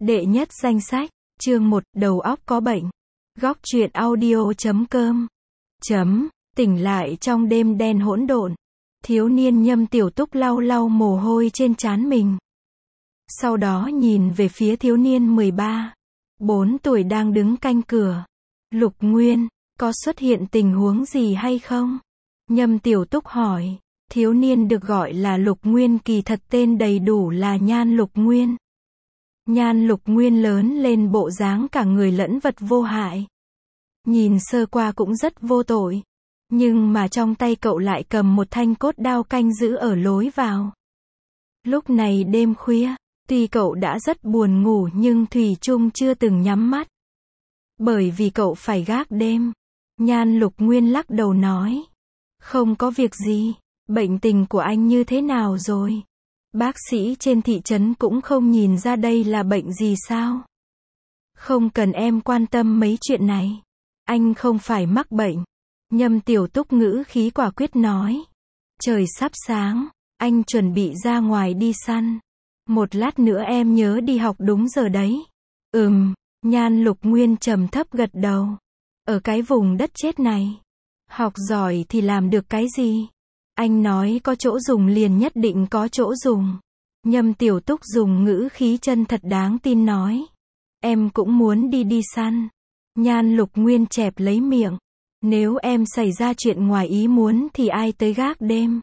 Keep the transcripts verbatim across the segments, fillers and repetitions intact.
Đệ nhất danh sách, chương một, đầu óc có bệnh. Góc truyện audio chấm com. Chấm, tỉnh lại trong đêm đen hỗn độn. Thiếu niên Nhâm Tiểu Túc lau lau mồ hôi trên trán mình. Sau đó nhìn về phía thiếu niên mười ba, bốn tuổi đang đứng canh cửa. Lục Nguyên, có xuất hiện tình huống gì hay không? Nhâm Tiểu Túc hỏi. Thiếu niên được gọi là Lục Nguyên kỳ thật tên đầy đủ là Nhan Lục Nguyên. Nhan Lục Nguyên lớn lên bộ dáng cả người lẫn vật vô hại. Nhìn sơ qua cũng rất vô tội. Nhưng mà trong tay cậu lại cầm một thanh cốt đao canh giữ ở lối vào. Lúc này đêm khuya, tuy cậu đã rất buồn ngủ nhưng thủy chung chưa từng nhắm mắt. Bởi vì cậu phải gác đêm. Nhan Lục Nguyên lắc đầu nói. Không có việc gì, bệnh tình của anh như thế nào rồi? Bác sĩ trên thị trấn cũng không nhìn ra đây là bệnh gì sao? Không cần em quan tâm mấy chuyện này. Anh không phải mắc bệnh. Nhâm Tiểu Túc ngữ khí quả quyết nói. Trời sắp sáng, anh chuẩn bị ra ngoài đi săn. Một lát nữa em nhớ đi học đúng giờ đấy. Ừm, Nhan Lục Nguyên trầm thấp gật đầu. Ở cái vùng đất chết này, học giỏi thì làm được cái gì? Anh nói có chỗ dùng liền nhất định có chỗ dùng. Nhâm Tiểu Túc dùng ngữ khí chân thật đáng tin nói. Em cũng muốn đi đi săn. Nhan Lục Nguyên chẹp lấy miệng. Nếu em xảy ra chuyện ngoài ý muốn thì ai tới gác đêm?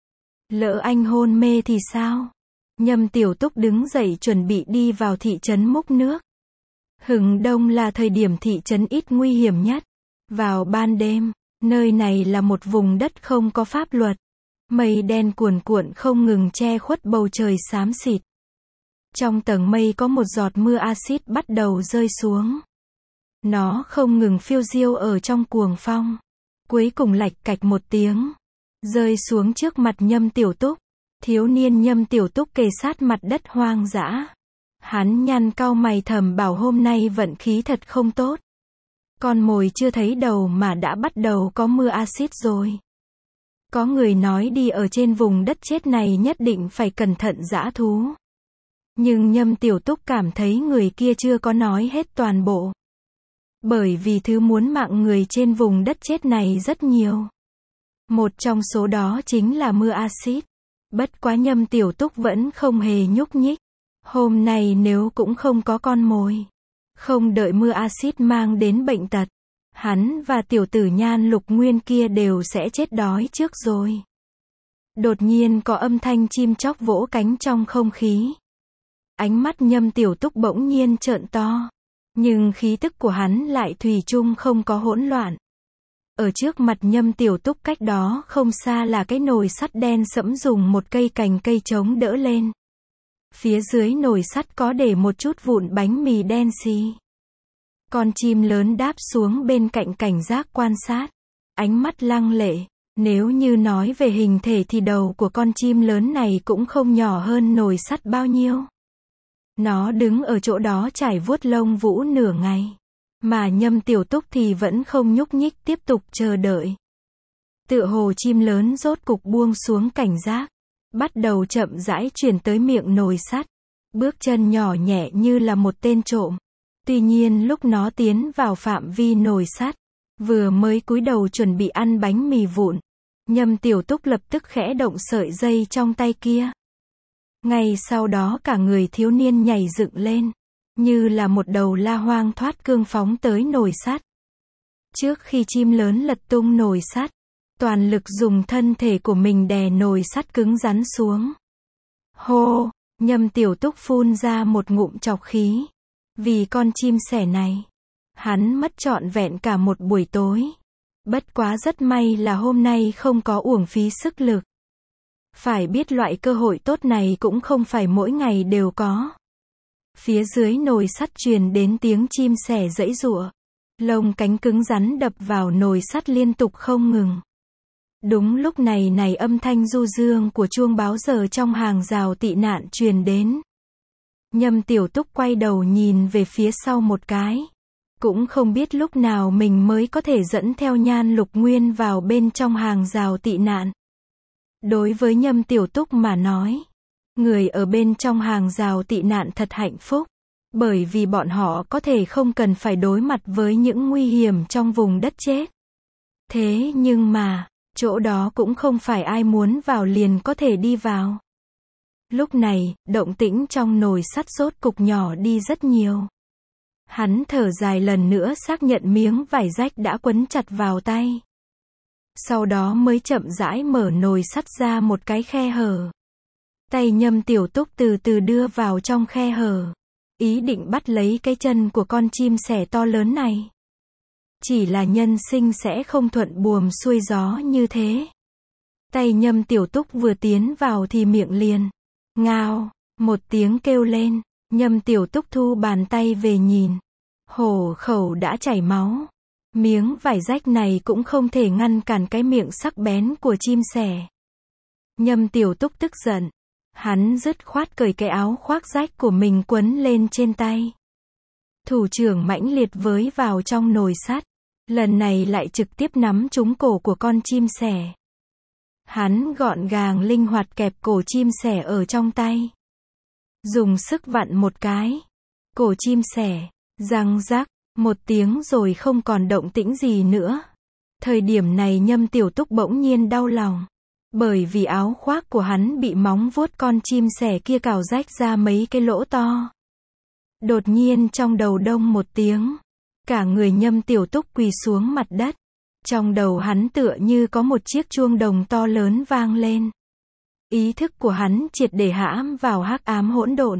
Lỡ anh hôn mê thì sao? Nhâm Tiểu Túc đứng dậy chuẩn bị đi vào thị trấn múc nước. Hừng đông là thời điểm thị trấn ít nguy hiểm nhất. Vào ban đêm, nơi này là một vùng đất không có pháp luật. Mây đen cuồn cuộn không ngừng che khuất bầu trời xám xịt. Trong tầng mây có một giọt mưa axit bắt đầu rơi xuống. Nó không ngừng phiêu diêu ở trong cuồng phong. Cuối cùng lạch cạch một tiếng, rơi xuống trước mặt Nhâm Tiểu Túc. Thiếu niên Nhâm Tiểu Túc kề sát mặt đất hoang dã. Hắn nhăn cau mày thầm bảo hôm nay vận khí thật không tốt. Con mồi chưa thấy đầu mà đã bắt đầu có mưa axit rồi. Có người nói đi ở trên vùng đất chết này nhất định phải cẩn thận dã thú. Nhưng Nhâm Tiểu Túc cảm thấy người kia chưa có nói hết toàn bộ. Bởi vì thứ muốn mạng người trên vùng đất chết này rất nhiều. Một trong số đó chính là mưa axit. Bất quá Nhâm Tiểu Túc vẫn không hề nhúc nhích. Hôm nay nếu cũng không có con mồi, không đợi mưa axit mang đến bệnh tật, hắn và tiểu tử Nhan Lục Nguyên kia đều sẽ chết đói trước rồi. Đột nhiên có âm thanh chim chóc vỗ cánh trong không khí. Ánh mắt Nhâm Tiểu Túc bỗng nhiên trợn to. Nhưng khí tức của hắn lại thủy chung không có hỗn loạn. Ở trước mặt Nhâm Tiểu Túc cách đó không xa là cái nồi sắt đen sẫm dùng một cây cành cây chống đỡ lên. Phía dưới nồi sắt có để một chút vụn bánh mì đen xì. Con chim lớn đáp xuống bên cạnh cảnh giác quan sát. Ánh mắt lăng lệ. Nếu như nói về hình thể thì đầu của con chim lớn này cũng không nhỏ hơn nồi sắt bao nhiêu. Nó đứng ở chỗ đó trải vuốt lông vũ nửa ngày. Mà Nhâm Tiểu Túc thì vẫn không nhúc nhích tiếp tục chờ đợi. Tựa hồ chim lớn rốt cục buông xuống cảnh giác. Bắt đầu chậm rãi chuyển tới miệng nồi sắt. Bước chân nhỏ nhẹ như là một tên trộm. Tuy nhiên lúc nó tiến vào phạm vi nồi sắt, vừa mới cúi đầu chuẩn bị ăn bánh mì vụn, Nhâm Tiểu Túc lập tức khẽ động sợi dây trong tay kia. Ngay sau đó cả người thiếu niên nhảy dựng lên, như là một đầu la hoang thoát cương phóng tới nồi sắt. Trước khi chim lớn lật tung nồi sắt, toàn lực dùng thân thể của mình đè nồi sắt cứng rắn xuống. Hô, Nhâm Tiểu Túc phun ra một ngụm trọc khí. Vì con chim sẻ này, hắn mất trọn vẹn cả một buổi tối. Bất quá rất may là hôm nay không có uổng phí sức lực. Phải biết loại cơ hội tốt này cũng không phải mỗi ngày đều có. Phía dưới nồi sắt truyền đến tiếng chim sẻ giãy giụa. Lông cánh cứng rắn đập vào nồi sắt liên tục không ngừng. Đúng lúc này này âm thanh du dương của chuông báo giờ trong hàng rào tị nạn truyền đến. Nhâm Tiểu Túc quay đầu nhìn về phía sau một cái. Cũng không biết lúc nào mình mới có thể dẫn theo Nhan Lục Nguyên vào bên trong hàng rào tị nạn. Đối với Nhâm Tiểu Túc mà nói, người ở bên trong hàng rào tị nạn thật hạnh phúc. Bởi vì bọn họ có thể không cần phải đối mặt với những nguy hiểm trong vùng đất chết. Thế nhưng mà, chỗ đó cũng không phải ai muốn vào liền có thể đi vào. Lúc này, động tĩnh trong nồi sắt rốt cục nhỏ đi rất nhiều. Hắn thở dài lần nữa xác nhận miếng vải rách đã quấn chặt vào tay. Sau đó mới chậm rãi mở nồi sắt ra một cái khe hở. Tay Nhâm Tiểu Túc từ từ đưa vào trong khe hở. Ý định bắt lấy cái chân của con chim sẻ to lớn này. Chỉ là nhân sinh sẽ không thuận buồm xuôi gió như thế. Tay Nhâm Tiểu Túc vừa tiến vào thì miệng liền. Ngao, một tiếng kêu lên. Nhâm Tiểu Túc thu bàn tay về nhìn. Hổ khẩu đã chảy máu. Miếng vải rách này cũng không thể ngăn cản cái miệng sắc bén của chim sẻ. Nhâm Tiểu Túc tức giận. Hắn dứt khoát cởi cái áo khoác rách của mình quấn lên trên tay. Thủ trưởng mãnh liệt với vào trong nồi sắt. Lần này lại trực tiếp nắm trúng cổ của con chim sẻ. Hắn gọn gàng linh hoạt kẹp cổ chim sẻ ở trong tay. Dùng sức vặn một cái. Cổ chim sẻ, răng rắc, một tiếng rồi không còn động tĩnh gì nữa. Thời điểm này Nhâm Tiểu Túc bỗng nhiên đau lòng. Bởi vì áo khoác của hắn bị móng vuốt con chim sẻ kia cào rách ra mấy cái lỗ to. Đột nhiên trong đầu đông một tiếng. Cả người Nhâm Tiểu Túc quỳ xuống mặt đất. Trong đầu hắn tựa như có một chiếc chuông đồng to lớn vang lên. Ý thức của hắn triệt để hãm vào hắc ám hỗn độn.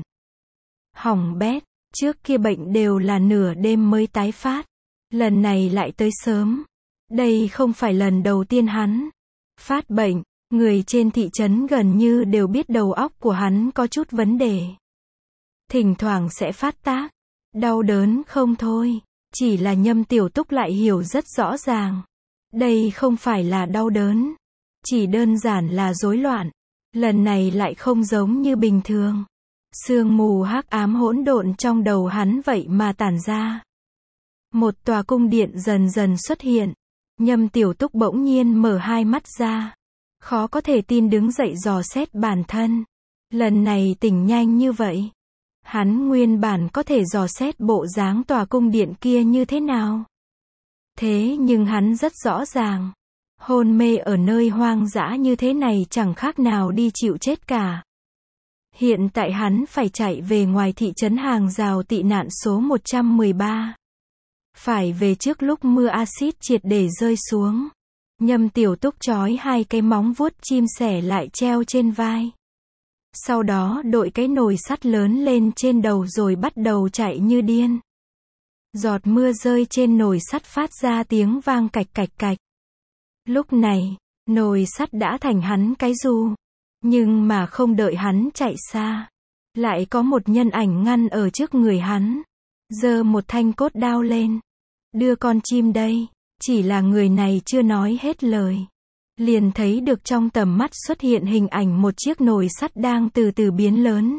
Hỏng bét, trước kia bệnh đều là nửa đêm mới tái phát. Lần này lại tới sớm. Đây không phải lần đầu tiên hắn phát bệnh. Người trên thị trấn gần như đều biết đầu óc của hắn có chút vấn đề. Thỉnh thoảng sẽ phát tác. Đau đớn không thôi. Chỉ là Nhâm Tiểu Túc lại hiểu rất rõ ràng. Đây không phải là đau đớn. Chỉ đơn giản là rối loạn. Lần này lại không giống như bình thường. Sương mù hắc ám hỗn độn trong đầu hắn vậy mà tản ra. Một tòa cung điện dần dần xuất hiện. Nhâm Tiểu Túc bỗng nhiên mở hai mắt ra. Khó có thể tin đứng dậy dò xét bản thân. Lần này tỉnh nhanh như vậy. Hắn nguyên bản có thể dò xét bộ dáng tòa cung điện kia như thế nào. Thế nhưng hắn rất rõ ràng. Hôn mê ở nơi hoang dã như thế này chẳng khác nào đi chịu chết cả. Hiện tại hắn phải chạy về ngoài thị trấn hàng rào tị nạn số một trăm mười ba. Phải về trước lúc mưa axit triệt để rơi xuống. Nhâm Tiểu Túc trói hai cái móng vuốt chim sẻ lại treo trên vai. Sau đó đội cái nồi sắt lớn lên trên đầu rồi bắt đầu chạy như điên. Giọt mưa rơi trên nồi sắt phát ra tiếng vang cạch cạch cạch. Lúc này, nồi sắt đã thành hắn cái dù. Nhưng mà không đợi hắn chạy xa. Lại có một nhân ảnh ngăn ở trước người hắn. Giơ một thanh cốt đao lên. Đưa con chim đây. Chỉ là người này chưa nói hết lời. Liền thấy được trong tầm mắt xuất hiện hình ảnh một chiếc nồi sắt đang từ từ biến lớn.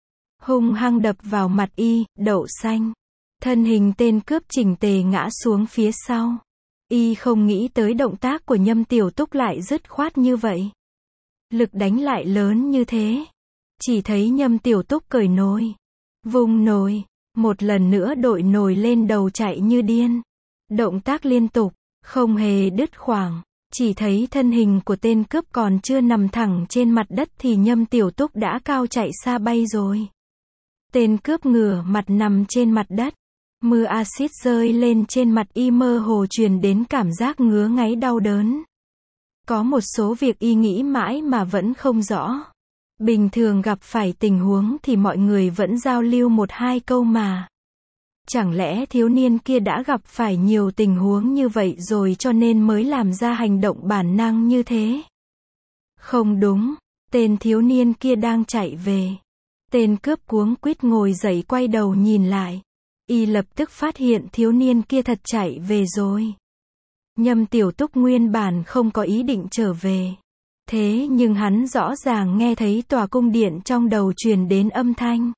Hung hăng đập vào mặt y, đậu xanh. Thân hình tên cướp chỉnh tề ngã xuống phía sau. Y không nghĩ tới động tác của Nhâm Tiểu Túc lại dứt khoát như vậy. Lực đánh lại lớn như thế. Chỉ thấy Nhâm Tiểu Túc cởi nồi. Vùng nồi. Một lần nữa đội nồi lên đầu chạy như điên. Động tác liên tục. Không hề đứt khoảng. Chỉ thấy thân hình của tên cướp còn chưa nằm thẳng trên mặt đất thì Nhâm Tiểu Túc đã cao chạy xa bay rồi. Tên cướp ngửa mặt nằm trên mặt đất. Mưa axit rơi lên trên mặt y mơ hồ truyền đến cảm giác ngứa ngáy đau đớn. Có một số việc y nghĩ mãi mà vẫn không rõ. Bình thường gặp phải tình huống thì mọi người vẫn giao lưu một hai câu mà. Chẳng lẽ thiếu niên kia đã gặp phải nhiều tình huống như vậy rồi cho nên mới làm ra hành động bản năng như thế? Không đúng, tên thiếu niên kia đang chạy về. Tên cướp cuống quýt ngồi dậy quay đầu nhìn lại. Y lập tức phát hiện thiếu niên kia thật chạy về rồi. Nhâm Tiểu Túc nguyên bản không có ý định trở về. Thế nhưng hắn rõ ràng nghe thấy tòa cung điện trong đầu truyền đến âm thanh.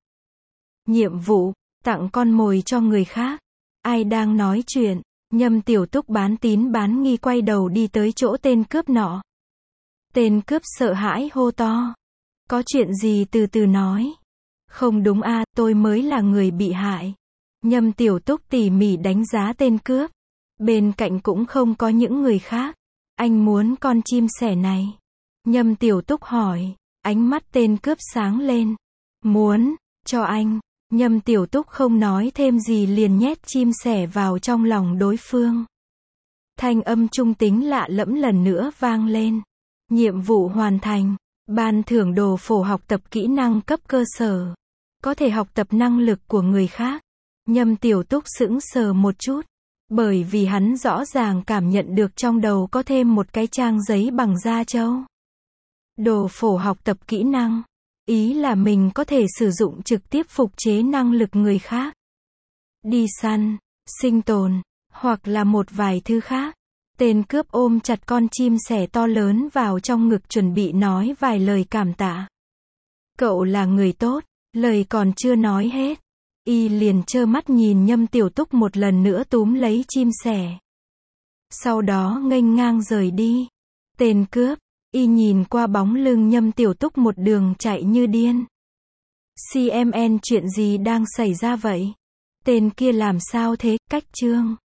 Nhiệm vụ, tặng con mồi cho người khác. Ai đang nói chuyện? Nhâm Tiểu Túc bán tín bán nghi quay đầu đi tới chỗ tên cướp nọ. Tên cướp sợ hãi hô to. Có chuyện gì từ từ nói. Không đúng a, tôi mới là người bị hại. Nhâm Tiểu Túc tỉ mỉ đánh giá tên cướp. Bên cạnh cũng không có những người khác. Anh muốn con chim sẻ này. Nhâm Tiểu Túc hỏi. Ánh mắt tên cướp sáng lên. Muốn, cho anh. Nhâm Tiểu Túc không nói thêm gì liền nhét chim sẻ vào trong lòng đối phương. Thanh âm trung tính lạ lẫm lần nữa vang lên. Nhiệm vụ hoàn thành. Ban thưởng đồ phổ học tập kỹ năng cấp cơ sở. Có thể học tập năng lực của người khác. Nhâm Tiểu Túc sững sờ một chút. Bởi vì hắn rõ ràng cảm nhận được trong đầu có thêm một cái trang giấy bằng da trâu. Đồ phổ học tập kỹ năng. Ý là mình có thể sử dụng trực tiếp phục chế năng lực người khác. Đi săn, sinh tồn, hoặc là một vài thứ khác. Tên cướp ôm chặt con chim sẻ to lớn vào trong ngực chuẩn bị nói vài lời cảm tạ. Cậu là người tốt, lời còn chưa nói hết. Y liền trơ mắt nhìn Nhâm Tiểu Túc một lần nữa túm lấy chim sẻ. Sau đó nghênh ngang rời đi. Tên cướp, Y nhìn qua bóng lưng Nhâm Tiểu Túc một đường chạy như điên. xê em en chuyện gì đang xảy ra vậy? Tên kia làm sao thế, cách chương.